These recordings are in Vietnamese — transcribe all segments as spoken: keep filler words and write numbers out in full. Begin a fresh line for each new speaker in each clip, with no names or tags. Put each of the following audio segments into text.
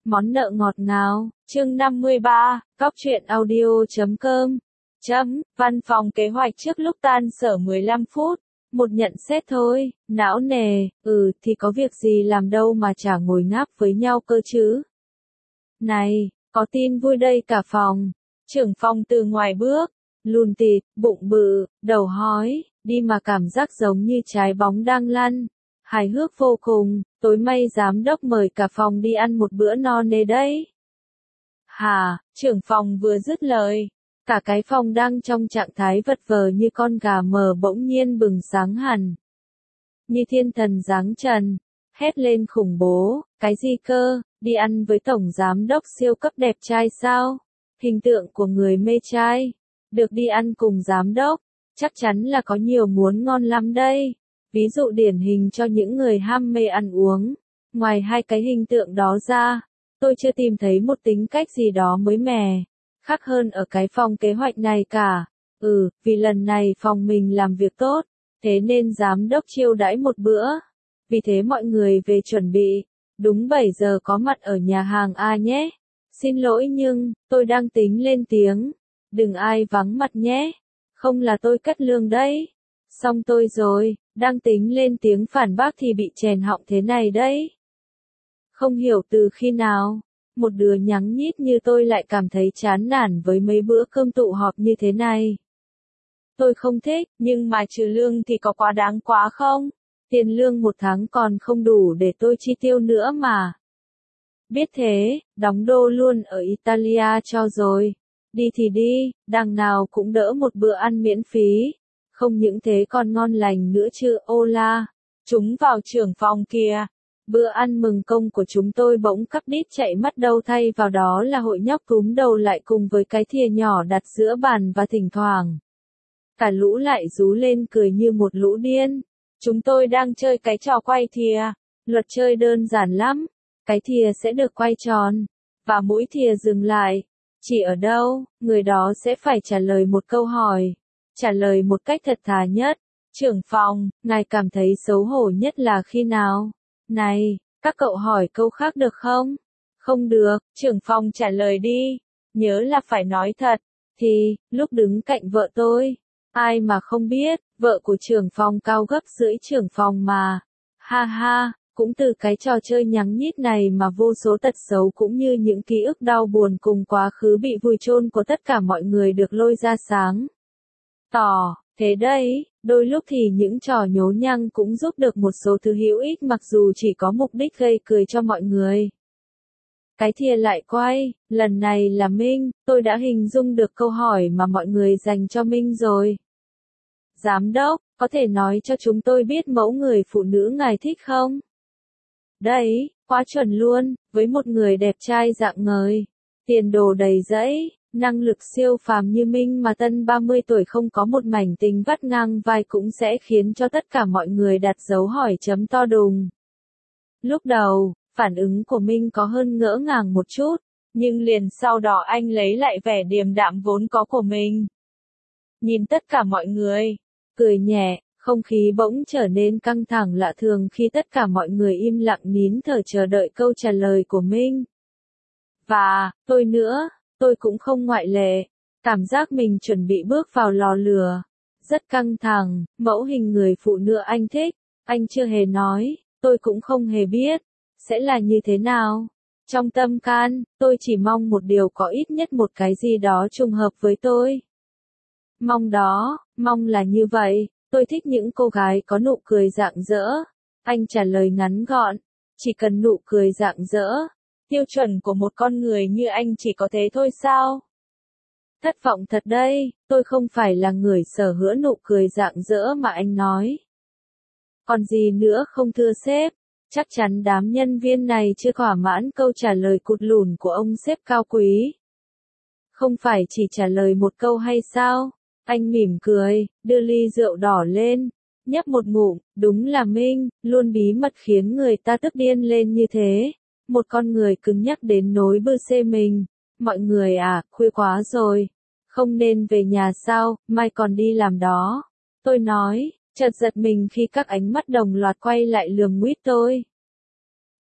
Món nợ ngọt ngào, chương năm mươi ba, cóc truyện audio chấm com. Chấm, văn phòng kế hoạch trước lúc tan sở mười lăm phút. Một nhận xét thôi, não nề, ừ thì có việc gì làm đâu mà chả ngồi ngáp với nhau cơ chứ. Này, có tin vui đây cả phòng. Trưởng phòng từ ngoài bước, lùn tịt, bụng bự, đầu hói, đi mà cảm giác giống như trái bóng đang lăn. Hài hước vô cùng, tối may giám đốc mời cả phòng đi ăn một bữa no nê đấy. Hà, trưởng phòng vừa dứt lời, cả cái phòng đang trong trạng thái vật vờ như con gà mờ bỗng nhiên bừng sáng hẳn. Như thiên thần giáng trần, hét lên khủng bố, cái gì cơ, đi ăn với tổng giám đốc siêu cấp đẹp trai sao? Hình tượng của người mê trai, được đi ăn cùng giám đốc, chắc chắn là có nhiều muốn ngon lắm đây. Ví dụ điển hình cho những người ham mê ăn uống. Ngoài hai cái hình tượng đó ra, tôi chưa tìm thấy một tính cách gì đó mới mẻ, khác hơn ở cái phòng kế hoạch này cả. Ừ, vì lần này phòng mình làm việc tốt, thế nên giám đốc chiêu đãi một bữa. Vì thế mọi người về chuẩn bị, đúng bảy giờ có mặt ở nhà hàng A nhé. Xin lỗi nhưng, tôi đang tính lên tiếng. Đừng ai vắng mặt nhé. Không là tôi cắt lương đấy. Xong tôi rồi, đang tính lên tiếng phản bác thì bị chèn họng thế này đấy. Không hiểu từ khi nào, một đứa nhắng nhít như tôi lại cảm thấy chán nản với mấy bữa cơm tụ họp như thế này. Tôi không thích, nhưng mà trừ lương thì có quá đáng quá không? Tiền lương một tháng còn không đủ để tôi chi tiêu nữa mà. Biết thế, đóng đô luôn ở Italia cho rồi. Đi thì đi, đằng nào cũng đỡ một bữa ăn miễn phí. Không những thế còn ngon lành nữa chứ, ô la. Chúng vào trưởng phòng kìa. Bữa ăn mừng công của chúng tôi bỗng cắp đít chạy mất đâu, thay vào đó là hội nhóc túm đầu lại cùng với cái thìa nhỏ đặt giữa bàn và thỉnh thoảng. Cả lũ lại rú lên cười như một lũ điên. Chúng tôi đang chơi cái trò quay thìa. Luật chơi đơn giản lắm. Cái thìa sẽ được quay tròn. Và mũi thìa dừng lại. Chỉ ở đâu, người đó sẽ phải trả lời một câu hỏi. Trả lời một cách thật thà nhất. Trưởng phòng, ngài cảm thấy xấu hổ nhất là khi nào? Này, các cậu hỏi câu khác được không? Không được, trưởng phòng trả lời đi. Nhớ là phải nói thật. Thì, lúc đứng cạnh vợ tôi. Ai mà không biết, vợ của trưởng phòng cao gấp rưỡi trưởng phòng mà. Ha ha, cũng từ cái trò chơi nhắng nhít này mà vô số tật xấu cũng như những ký ức đau buồn cùng quá khứ bị vùi chôn của tất cả mọi người được lôi ra sáng. Tỏ, thế đấy, đôi lúc thì những trò nhố nhăng cũng giúp được một số thứ hữu ích mặc dù chỉ có mục đích gây cười cho mọi người. Cái thìa lại quay, lần này là Minh, tôi đã hình dung được câu hỏi mà mọi người dành cho Minh rồi. Giám đốc, có thể nói cho chúng tôi biết mẫu người phụ nữ ngài thích không? Đấy, quá chuẩn luôn, với một người đẹp trai dạng ngời, tiền đồ đầy rẫy. Năng lực siêu phàm như Minh mà tân ba mươi tuổi không có một mảnh tình vắt ngang vai cũng sẽ khiến cho tất cả mọi người đặt dấu hỏi chấm to đùng. Lúc đầu, phản ứng của Minh có hơn ngỡ ngàng một chút, nhưng liền sau đó anh lấy lại vẻ điềm đạm vốn có của mình. Nhìn tất cả mọi người, cười nhẹ, không khí bỗng trở nên căng thẳng lạ thường khi tất cả mọi người im lặng nín thở chờ đợi câu trả lời của Minh. Và, tôi nữa. Tôi cũng không ngoại lệ, cảm giác mình chuẩn bị bước vào lò lửa. Rất căng thẳng, mẫu hình người phụ nữ anh thích, anh chưa hề nói, tôi cũng không hề biết, sẽ là như thế nào. Trong tâm can, tôi chỉ mong một điều có ít nhất một cái gì đó trùng hợp với tôi. Mong đó, mong là như vậy, tôi thích những cô gái có nụ cười rạng rỡ. Anh trả lời ngắn gọn, chỉ cần nụ cười rạng rỡ. Tiêu chuẩn của một con người như anh chỉ có thế thôi sao? Thất vọng thật đây, tôi không phải là người sở hữu nụ cười rạng rỡ mà anh nói. Còn gì nữa không thưa sếp? Chắc chắn đám nhân viên này chưa thỏa mãn câu trả lời cụt lùn của ông sếp cao quý. Không phải chỉ trả lời một câu hay sao? Anh mỉm cười, đưa ly rượu đỏ lên, nhấp một ngụm, đúng là Minh, luôn bí mật khiến người ta tức điên lên như thế. Một con người cứng nhắc đến nỗi bư xê mình. Mọi người à, khuya quá rồi. Không nên về nhà sao, mai còn đi làm đó. Tôi nói, chợt giật mình khi các ánh mắt đồng loạt quay lại lườm nguýt tôi.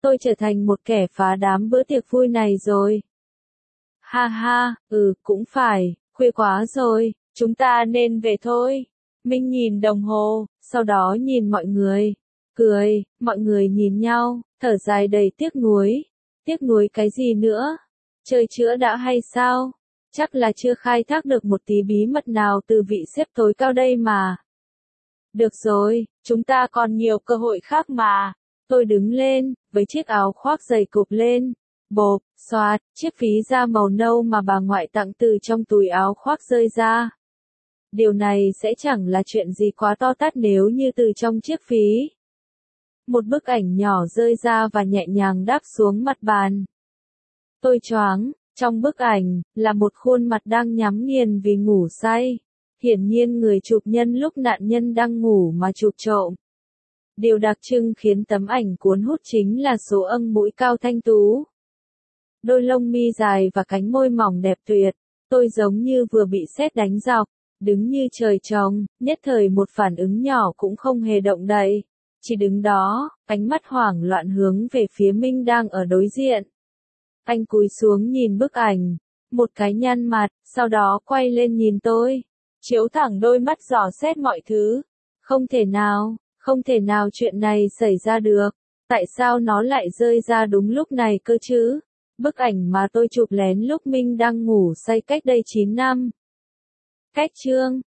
tôi trở thành một kẻ phá đám bữa tiệc vui này rồi. Ha ha, ừ, cũng phải, khuya quá rồi, chúng ta nên về thôi. Minh nhìn đồng hồ, sau đó nhìn mọi người. Cười, mọi người nhìn nhau, thở dài đầy tiếc nuối. Tiếc nuối cái gì nữa? Chơi chữa đã hay sao? Chắc là chưa khai thác được một tí bí mật nào từ vị sếp tối cao đây mà. Được rồi, chúng ta còn nhiều cơ hội khác mà. Tôi đứng lên, với chiếc áo khoác dày cụp lên. Bộp, xoạt, chiếc ví da màu nâu mà bà ngoại tặng từ trong túi áo khoác rơi ra. Điều này sẽ chẳng là chuyện gì quá to tát nếu như từ trong chiếc ví. Một bức ảnh nhỏ rơi ra và nhẹ nhàng đáp xuống mặt bàn. Tôi choáng, trong bức ảnh, là một khuôn mặt đang nhắm nghiền vì ngủ say. Hiển nhiên người chụp nhân lúc nạn nhân đang ngủ mà chụp trộm. Điều đặc trưng khiến tấm ảnh cuốn hút chính là số âm mũi cao thanh tú. Đôi lông mi dài và cánh môi mỏng đẹp tuyệt. Tôi giống như vừa bị sét đánh dọc, đứng như trời trồng, nhất thời một phản ứng nhỏ cũng không hề động đậy. Chỉ đứng đó, ánh mắt hoảng loạn hướng về phía Minh đang ở đối diện. Anh cúi xuống nhìn bức ảnh, một cái nhăn mặt, sau đó quay lên nhìn tôi, chiếu thẳng đôi mắt dò xét mọi thứ. Không thể nào, không thể nào chuyện này xảy ra được. Tại sao nó lại rơi ra đúng lúc này cơ chứ? Bức ảnh mà tôi chụp lén lúc Minh đang ngủ say cách đây chín năm. Cách chương